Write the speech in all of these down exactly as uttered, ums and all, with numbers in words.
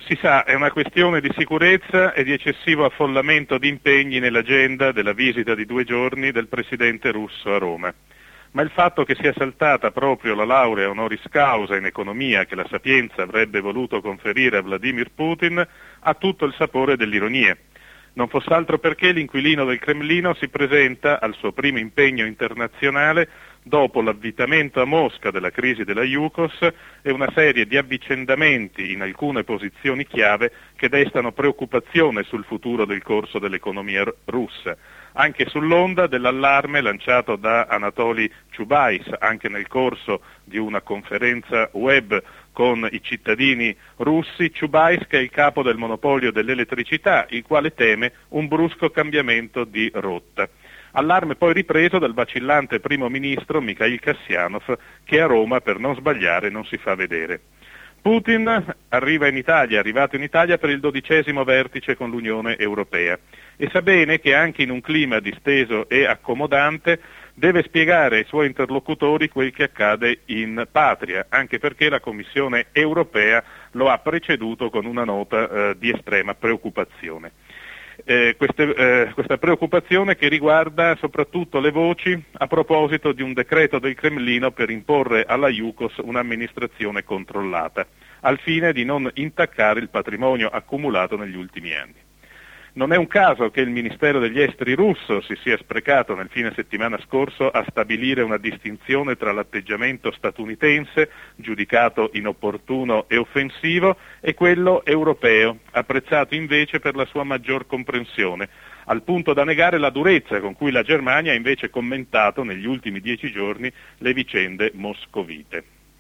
Si sa, è una questione di sicurezza e di eccessivo affollamento di impegni nell'agenda della visita di due giorni del presidente russo a Roma. Ma il fatto che sia saltata proprio la laurea honoris causa in economia che la Sapienza avrebbe voluto conferire a Vladimir Putin ha tutto il sapore dell'ironia. Non fosse altro perché l'inquilino del Cremlino si presenta al suo primo impegno internazionale dopo l'avvitamento a Mosca della crisi della Yukos e una serie di avvicendamenti in alcune posizioni chiave che destano preoccupazione sul futuro del corso dell'economia russa, anche sull'onda dell'allarme lanciato da Anatoly Chubais anche nel corso di una conferenza web con i cittadini russi. Chubais, che è il capo del monopolio dell'elettricità, il quale teme un brusco cambiamento di rotta. Allarme poi ripreso dal vacillante primo ministro Mikhail Kasyanov, che a Roma, per non sbagliare, non si fa vedere. Putin arriva in Italia, è arrivato in Italia per il dodicesimo vertice con l'Unione Europea e sa bene che anche in un clima disteso e accomodante deve spiegare ai suoi interlocutori quel che accade in patria, anche perché la Commissione Europea lo ha preceduto con una nota eh, di estrema preoccupazione. Eh, queste, eh, questa preoccupazione che riguarda soprattutto le voci a proposito di un decreto del Cremlino per imporre alla Yukos un'amministrazione controllata, al fine di non intaccare il patrimonio accumulato negli ultimi anni. Non è un caso che il Ministero degli Esteri russo si sia sprecato nel fine settimana scorso a stabilire una distinzione tra l'atteggiamento statunitense, giudicato inopportuno e offensivo, e quello europeo, apprezzato invece per la sua maggior comprensione, al punto da negare la durezza con cui la Germania ha invece commentato negli ultimi dieci giorni le vicende moscovite.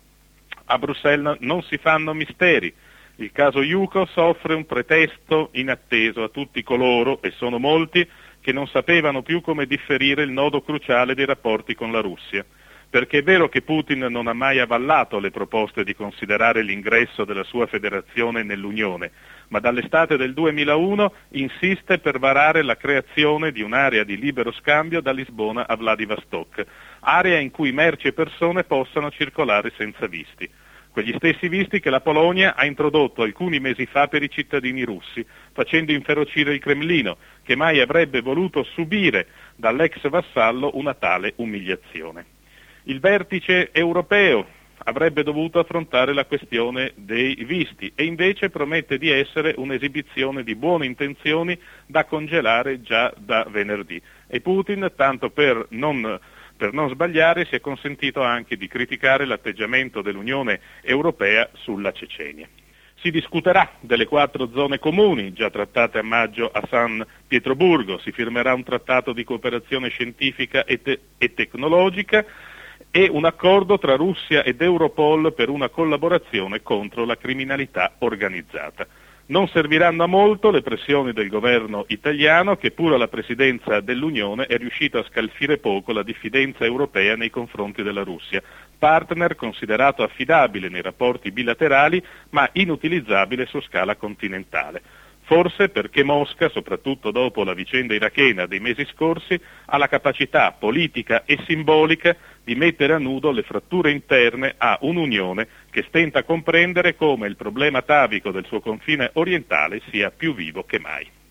A Bruxelles non si fanno misteri. Il caso Yukos offre un pretesto inatteso a tutti coloro, e sono molti, che non sapevano più come differire il nodo cruciale dei rapporti con la Russia. Perché è vero che Putin non ha mai avallato le proposte di considerare l'ingresso della sua federazione nell'Unione, ma dall'estate del duemilauno insiste per varare la creazione di un'area di libero scambio da Lisbona a Vladivostok, area in cui merci e persone possano circolare senza visti. Quegli stessi visti che la Polonia ha introdotto alcuni mesi fa per i cittadini russi, facendo inferocire il Cremlino, che mai avrebbe voluto subire dall'ex vassallo una tale umiliazione. Il vertice europeo avrebbe dovuto affrontare la questione dei visti e invece promette di essere un'esibizione di buone intenzioni da congelare già da venerdì. E Putin, tanto per non... Per non sbagliare, si è consentito anche di criticare l'atteggiamento dell'Unione Europea sulla Cecenia. Si discuterà delle quattro zone comuni, già trattate a maggio a San Pietroburgo, si firmerà un trattato di cooperazione scientifica e, te- e tecnologica e un accordo tra Russia ed Europol per una collaborazione contro la criminalità organizzata. Non serviranno a molto le pressioni del governo italiano, che pure alla presidenza dell'Unione è riuscito a scalfire poco la diffidenza europea nei confronti della Russia, partner considerato affidabile nei rapporti bilaterali ma inutilizzabile su scala continentale. Forse perché Mosca, soprattutto dopo la vicenda irachena dei mesi scorsi, ha la capacità politica e simbolica di mettere a nudo le fratture interne a un'Unione che stenta a comprendere come il problema atavico del suo confine orientale sia più vivo che mai.